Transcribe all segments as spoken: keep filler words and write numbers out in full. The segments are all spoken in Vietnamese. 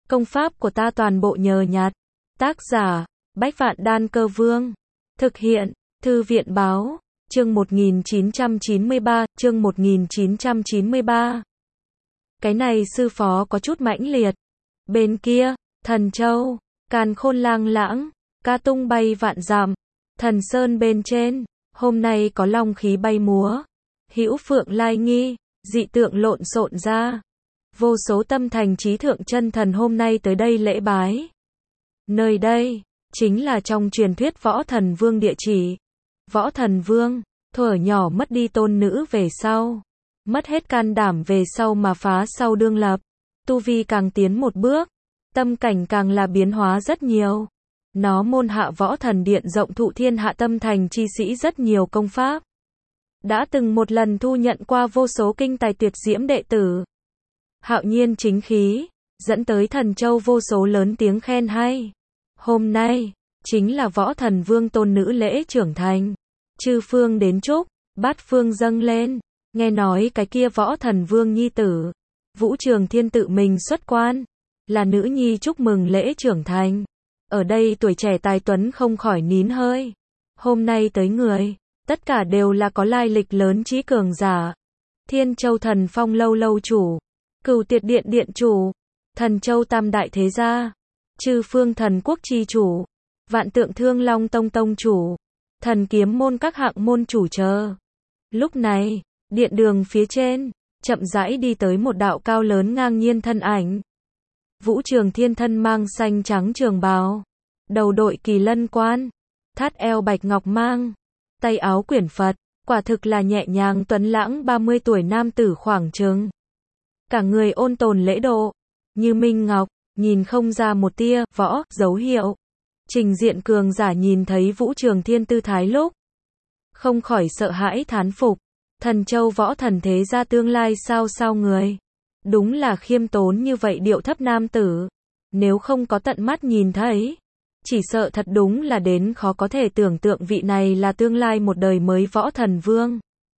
Công pháp của ta toàn bộ nhờ nhặt. Tác giả, Bách Vạn Đan Cơ Vương. Thực hiện, Thư viện Báo. Chương một nghìn chín trăm chín mươi ba, chương một nghìn chín trăm chín mươi ba. Cái này sư phó có chút mãnh liệt. Bên kia, Thần Châu, Càn Khôn lang lãng, ca tung bay vạn dặm. Thần Sơn bên trên, hôm nay có long khí bay múa. Hữu phượng lai nghi, dị tượng lộn xộn ra. Vô số tâm thành trí thượng chân thần hôm nay tới đây lễ bái. Nơi đây, chính là trong truyền thuyết Võ Thần Vương địa chỉ. Võ Thần Vương, thuở nhỏ mất đi tôn nữ về sau. Mất hết can đảm về sau mà phá sau đương lập. Tu vi càng tiến một bước, tâm cảnh càng là biến hóa rất nhiều. Nó môn hạ Võ Thần Điện rộng thụ thiên hạ tâm thành chi sĩ rất nhiều công pháp. Đã từng một lần thu nhận qua vô số kinh tài tuyệt diễm đệ tử. Hạo nhiên chính khí, dẫn tới Thần Châu vô số lớn tiếng khen hay. Hôm nay, chính là Võ Thần Vương tôn nữ lễ trưởng thành. Chư phương đến chúc, bát phương dâng lên. Nghe nói cái kia Võ Thần Vương nhi tử, Vũ Trường Thiên tự mình xuất quan, là nữ nhi chúc mừng lễ trưởng thành. Ở đây tuổi trẻ tài tuấn không khỏi nín hơi. Hôm nay tới người, tất cả đều là có lai lịch lớn trí cường giả. Thiên Châu Thần Phong lâu lâu chủ, Cửu Tiệt Điện điện chủ, Thần Châu Tam đại thế gia, Chư Phương Thần Quốc chi chủ, Vạn Tượng Thương Long Tông tông chủ, Thần Kiếm môn các hạng môn chủ chờ. Lúc này, điện đường phía trên, chậm rãi đi tới một đạo cao lớn ngang nhiên thân ảnh. Vũ Trường Thiên thân mang xanh trắng trường bào, đầu đội kỳ lân quan, thắt eo bạch ngọc mang, tay áo quyển Phật, quả thực là nhẹ nhàng tuấn lãng ba mươi tuổi nam tử khoảng chừng. Cả người ôn tồn lễ độ, như minh ngọc, nhìn không ra một tia võ dấu hiệu. Trình diện cường giả nhìn thấy Vũ Trường Thiên tư thái lúc, không khỏi sợ hãi thán phục. Thần Châu Võ Thần thế gia tương lai sao sao người. Đúng là khiêm tốn như vậy điệu thấp nam tử. Nếu không có tận mắt nhìn thấy, chỉ sợ thật đúng là đến khó có thể tưởng tượng vị này là tương lai một đời mới Võ Thần Vương.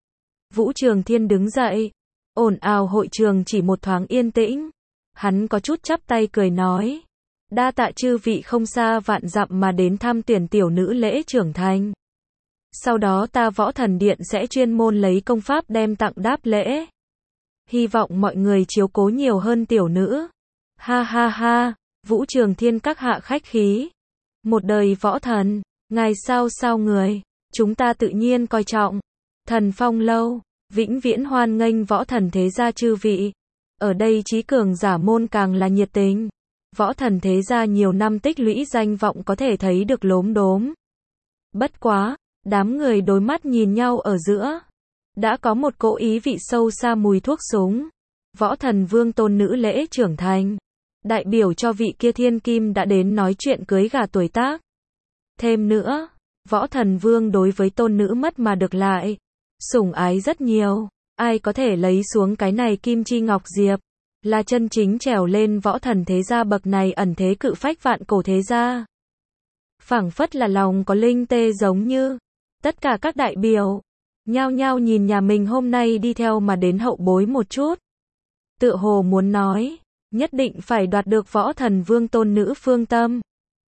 Vũ Trường Thiên đứng dậy, ồn ào hội trường chỉ một thoáng yên tĩnh. Hắn có chút chắp tay cười nói, đa tạ chư vị không xa vạn dặm mà đến thăm tuyển tiểu nữ lễ trưởng thành. Sau đó ta Võ Thần Điện sẽ chuyên môn lấy công pháp đem tặng đáp lễ. Hy vọng mọi người chiếu cố nhiều hơn tiểu nữ. Ha ha ha, Vũ Trường Thiên các hạ khách khí. Một đời võ thần, ngài sao sao người, chúng ta tự nhiên coi trọng. Thần Phong lâu, vĩnh viễn hoan nghênh Võ Thần thế gia chư vị. Ở đây trí cường giả môn càng là nhiệt tình. Võ Thần thế gia nhiều năm tích lũy danh vọng có thể thấy được lốm đốm. Bất quá, đám người đối mắt nhìn nhau ở giữa. Đã có một cỗ ý vị sâu xa mùi thuốc súng. Võ Thần Vương tôn nữ lễ trưởng thành. Đại biểu cho vị kia thiên kim đã đến nói chuyện cưới gả tuổi tác. Thêm nữa, Võ Thần Vương đối với tôn nữ mất mà được lại. Sủng ái rất nhiều. Ai có thể lấy xuống cái này kim chi ngọc diệp. Là chân chính trèo lên Võ Thần thế gia bậc này ẩn thế cự phách vạn cổ thế gia. Phảng phất là lòng có linh tê giống như. Tất cả các đại biểu nhao nhao nhìn nhà mình hôm nay đi theo mà đến hậu bối một chút. Tựa hồ muốn nói, nhất định phải đoạt được Võ Thần Vương tôn nữ phương tâm.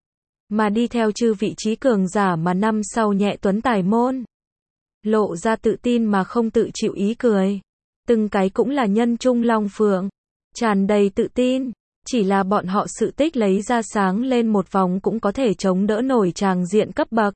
Mà đi theo chư vị trí cường giả mà năm sau nhẹ tuấn tài môn. Lộ ra tự tin mà không tự chịu ý cười. Từng cái cũng là nhân trung long phượng. Tràn đầy tự tin. Chỉ là bọn họ sự tích lấy ra sáng lên một vòng cũng có thể chống đỡ nổi tràng diện cấp bậc.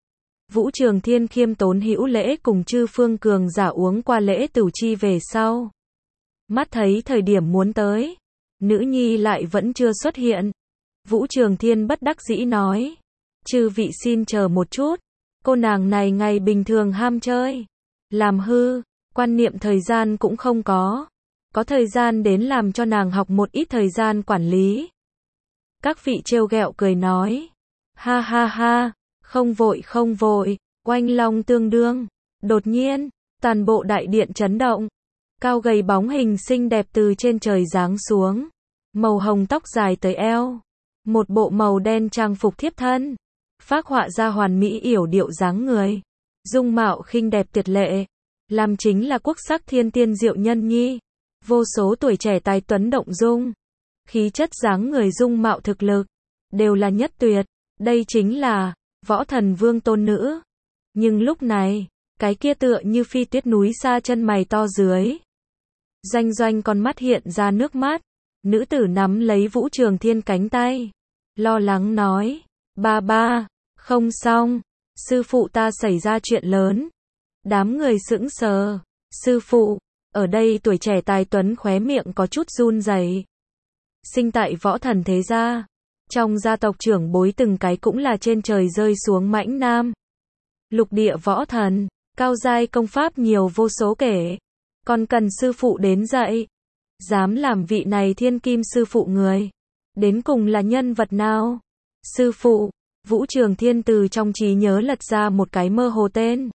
Vũ Trường Thiên khiêm tốn hữu lễ cùng chư phương cường giả uống qua lễ tửu chi về sau. Mắt thấy thời điểm muốn tới, nữ nhi lại vẫn chưa xuất hiện. Vũ Trường Thiên bất đắc dĩ nói, chư vị xin chờ một chút, cô nàng này ngày bình thường ham chơi, làm hư, quan niệm thời gian cũng không có. Có thời gian đến làm cho nàng học một ít thời gian quản lý. Các vị trêu ghẹo cười nói, ha ha ha. Không vội không vội, oanh long tương đương. Đột nhiên, toàn bộ đại điện chấn động. Cao gầy bóng hình xinh đẹp từ trên trời giáng xuống. Màu hồng tóc dài tới eo. Một bộ màu đen trang phục thiếp thân. Phác họa ra hoàn mỹ yểu điệu dáng người. Dung mạo khinh đẹp tuyệt lệ. Làm chính là quốc sắc thiên tiên diệu nhân nhi. Vô số tuổi trẻ tài tuấn động dung. khí chất dáng người dung mạo thực lực, đều là nhất tuyệt, đây chính là Võ Thần Vương tôn nữ. Nhưng lúc này, cái kia tựa như phi tuyết núi xa chân mày to dưới. Doanh Doanh con mắt hiện ra nước mắt, nữ tử nắm lấy Vũ Trường Thiên cánh tay, lo lắng nói, ba ba, không xong, sư phụ ta xảy ra chuyện lớn. Đám người sững sờ, sư phụ, ở đây tuổi trẻ tài tuấn khóe miệng có chút run rẩy. Sinh tại Võ Thần thế gia, trong gia tộc trưởng bối từng cái cũng là trên trời rơi xuống mãnh nam. Lục địa võ thần, cao giai công pháp nhiều vô số kể, còn cần sư phụ đến dạy. Dám làm vị này thiên kim sư phụ người, đến cùng là nhân vật nào? Sư phụ, Vũ Trường Thiên từ trong trí nhớ lật ra một cái mơ hồ tên.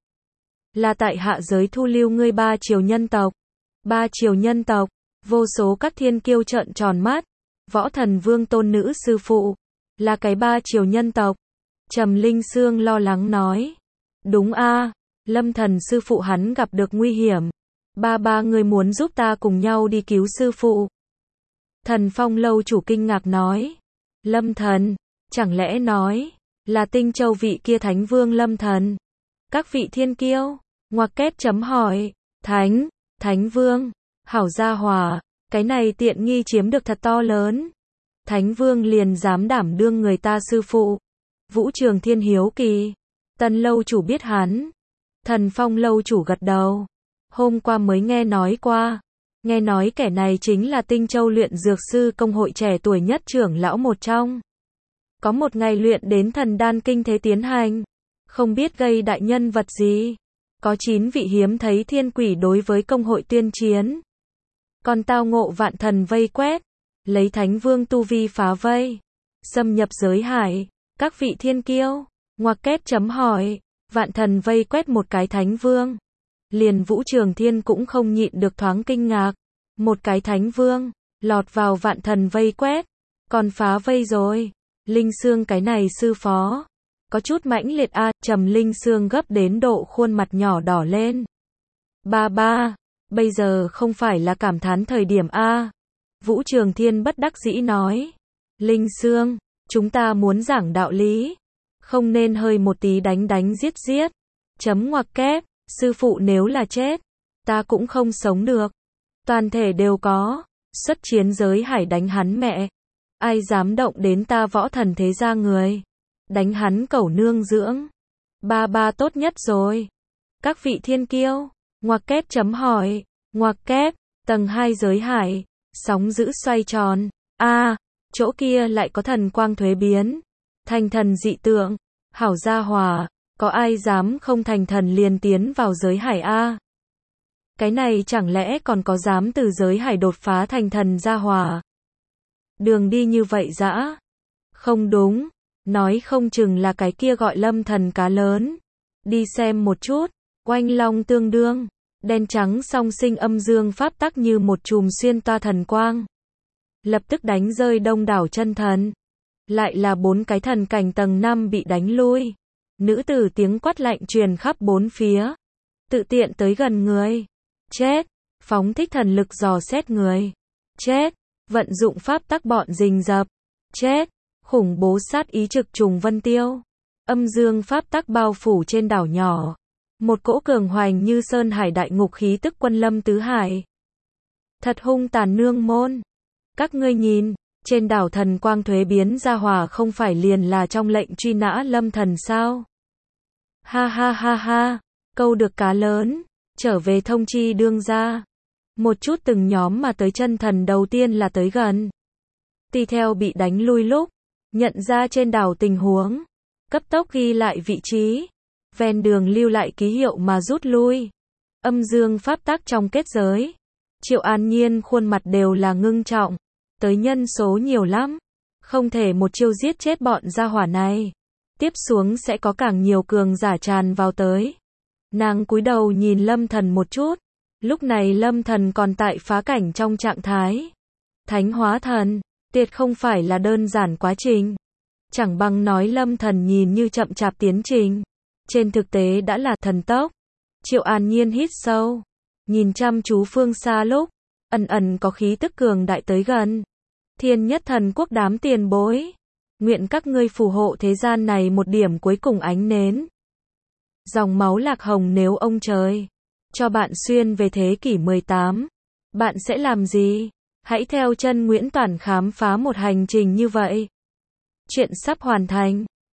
Là tại hạ giới thu lưu ngươi ba triều nhân tộc. Ba triều nhân tộc, vô số các thiên kiêu trợn tròn mắt. Võ Thần Vương tôn nữ sư phụ, là cái ba triều nhân tộc. Trầm Linh Sương lo lắng nói. Đúng a, Lâm Thần sư phụ hắn gặp được nguy hiểm. Ba ba người muốn giúp ta cùng nhau đi cứu sư phụ. Thần Phong lâu chủ kinh ngạc nói. Lâm Thần, chẳng lẽ nói, là Tinh Châu vị kia Thánh Vương Lâm Thần? Các vị thiên kiêu, ngoặc kép chấm hỏi, Thánh, Thánh Vương, hảo gia hòa, cái này tiện nghi chiếm được thật to lớn. Thánh Vương liền dám đảm đương người ta sư phụ. Vũ Trường Thiên hiếu kỳ. Tần lâu chủ biết hắn. Thần Phong lâu chủ gật đầu. Hôm qua mới nghe nói qua. Nghe nói kẻ này chính là Tinh Châu luyện dược sư công hội trẻ tuổi nhất trưởng lão một trong. Có một ngày luyện đến thần đan kinh thế tiến hành. Không biết gây đại nhân vật gì. Có chín vị hiếm thấy thiên quỷ đối với công hội tuyên chiến. Còn tao ngộ vạn thần vây quét. Lấy Thánh Vương tu vi phá vây. Xâm nhập giới hải. Các vị thiên kiêu. Ngoặc kép chấm hỏi. Vạn thần vây quét một cái Thánh Vương. Liền Vũ Trường Thiên cũng không nhịn được thoáng kinh ngạc. Một cái Thánh Vương. Lọt vào vạn thần vây quét. Còn phá vây rồi. Linh Sương cái này sư phó. Có chút mãnh liệt a. Trầm Linh Sương gấp đến độ khuôn mặt nhỏ đỏ lên. Ba ba. Bây giờ không phải là cảm thán thời điểm a. Vũ Trường Thiên bất đắc dĩ nói. Linh Sương, chúng ta muốn giảng đạo lý. Không nên hơi một tí đánh đánh giết giết. Chấm ngoặc kép, sư phụ nếu là chết, ta cũng không sống được. Toàn thể đều có, xuất chiến giới hải đánh hắn mẹ. Ai dám động đến ta Võ Thần thế gia người. Đánh hắn cẩu nương dưỡng. Ba ba tốt nhất rồi. Các vị thiên kiêu, ngoặc kép chấm hỏi, ngoặc kép, tầng hai giới hải, sóng dữ xoay tròn. A, à, chỗ kia lại có thần quang thuế biến. Thành thần dị tượng, hảo gia hòa, có ai dám không thành thần liền tiến vào giới hải a? Cái này chẳng lẽ còn có dám từ giới hải đột phá thành thần gia hòa? Đường đi như vậy dã? Không đúng, nói không chừng là cái kia gọi Lâm Thần cá lớn. Đi xem một chút, oanh long tương đương, đen trắng song sinh âm dương pháp tắc như một chùm xuyên toa thần quang. Lập tức đánh rơi đông đảo chân thần. Lại là bốn cái thần cảnh tầng năm bị đánh lui. Nữ tử tiếng quát lạnh truyền khắp bốn phía. Tự tiện tới gần người. Chết. Phóng thích thần lực dò xét người. Chết. Vận dụng pháp tắc bọn rình rập. Chết. Khủng bố sát ý trực trùng vân tiêu. Âm dương pháp tắc bao phủ trên đảo nhỏ. Một cỗ cường hoành như sơn hải đại ngục khí tức quân lâm tứ hải. Thật hung tàn nương môn. Các ngươi nhìn. Trên đảo thần quang thuế biến gia hòa không phải liền là trong lệnh truy nã Lâm Thần sao? Ha ha ha ha, câu được cá lớn, trở về thông chi đương gia. Một chút từng nhóm mà tới chân thần đầu tiên là tới gần. Tùy theo bị đánh lui lúc, nhận ra trên đảo tình huống, cấp tốc ghi lại vị trí, ven đường lưu lại ký hiệu mà rút lui. Âm dương pháp tắc trong kết giới. Triệu An Nhiên khuôn mặt đều là ngưng trọng. Tới nhân số nhiều lắm, không thể một chiêu giết chết bọn gia hỏa này. Tiếp xuống sẽ có càng nhiều cường giả tràn vào tới. Nàng cúi đầu nhìn Lâm Thần một chút. Lúc này Lâm Thần còn tại phá cảnh trong trạng thái Thánh hóa thần, tuyệt không phải là đơn giản quá trình. Chẳng bằng nói Lâm Thần nhìn như chậm chạp tiến trình, trên thực tế đã là thần tốc. Triệu An Nhiên hít sâu, nhìn chăm chú phương xa lúc ẩn ẩn có khí tức cường đại tới gần. Thiên nhất thần quốc đám tiền bối. Nguyện các ngươi phù hộ thế gian này một điểm cuối cùng ánh nến. Dòng máu lạc hồng nếu ông trời cho bạn xuyên về thế kỷ mười tám, bạn sẽ làm gì? Hãy theo chân Nguyễn Toản khám phá một hành trình như vậy. Chuyện sắp hoàn thành.